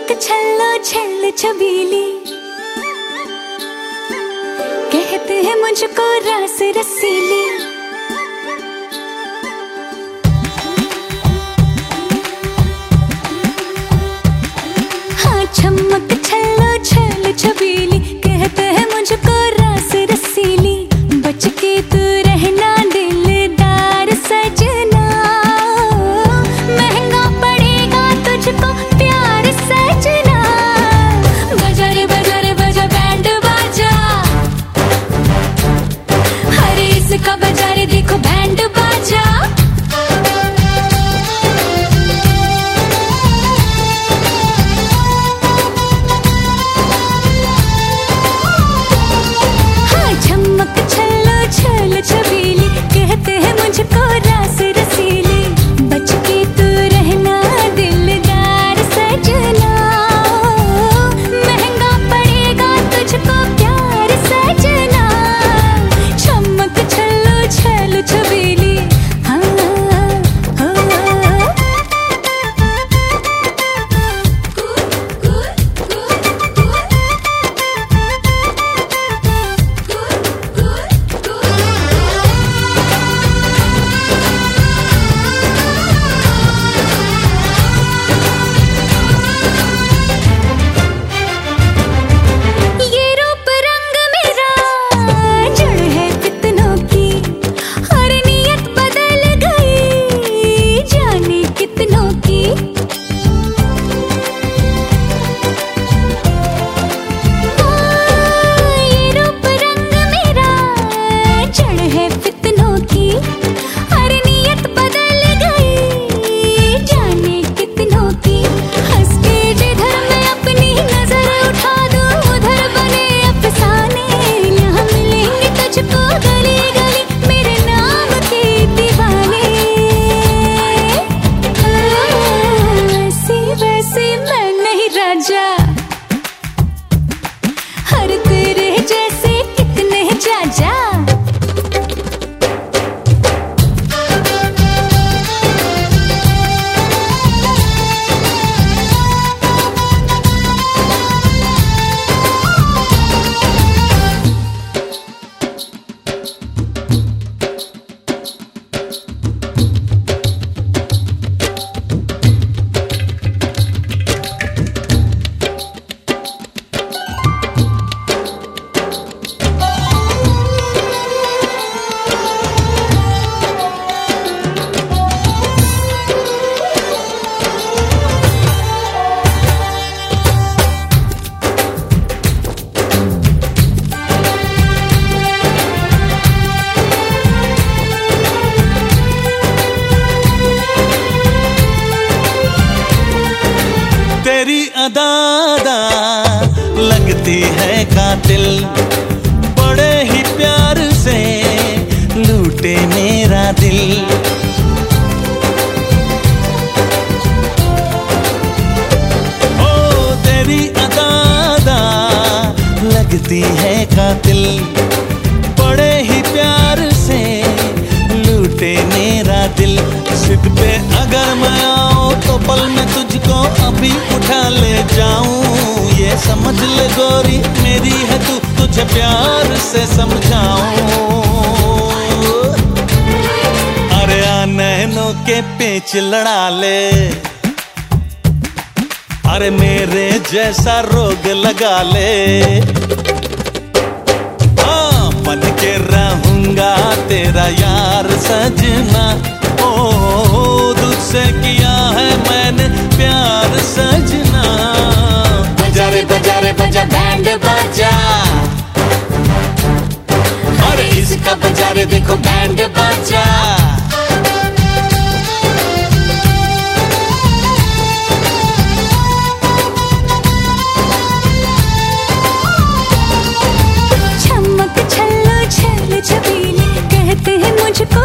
चमक छल्लो छल्ल छबीली, कहते हैं मुझको रास रसीली। हाँ चमक छल्लो छल्ल छबीली, कहते हैं मुझको रास रसीली। बच के तू रहना दिलदार सजना, महंगा पड़ेगा तुझको प्यार सजना। बजा रे बजा रे बजा बैंड बाजा, अरे इसका बजा रे देखो बैंड बाजा। हाँ चमक छल्लो छल्ल छबीली, कहते हैं मुझको रास रसीली। बच के तू रहना दिलदार सजना, महंगा पड़ेगा तुझको प्यार सजना। चमक छल्लो छल्ल छबीली, हाँ हो। ये रूप रंग मेरा जड़ है फितनों की, और नियत बदल गई जाने कितनों की। ये रूप रंग मेरा जड़ है फितनों की, और नियत बदल गई जाने कितनों की। हंस के जिधर मैं अपनी नजर उठा दूं, उधर बने अफसाने। यहाँ मिलेंगे तुझको गली गली मेरे नाम के दीवाने। ऐसी वैसी मैं नहीं राजा, हर तेरे जैसे कितने जाजा। तेरी अदा लगती है कातिल, बड़े ही प्यार से लूटे मेरा दिल। ओ तेरी अदा लगती है कातिल, बड़े ही प्यार से लूटे मेरा दिल। जिद पे अगर मैं आऊं तो पल में तुझको अभी उठा ले जाऊं। ये समझ ले गोरी मेरी है तू, तुझे प्यार से समझाऊं। अरे नैनों के पेच लड़ा ले, अरे मेरे जैसा रोग लगा ले। हाँ बन के रहूंगा तेरा यार सजना, ओ तुझसे किया है मैंने प्यार सजना। बजा रे बजा रे बजा बैंड बाजा, अरे इसका बजा रे देखो बैंड बाजा। चमक छल्लो छल्ल छबीली, कहते हैं मुझको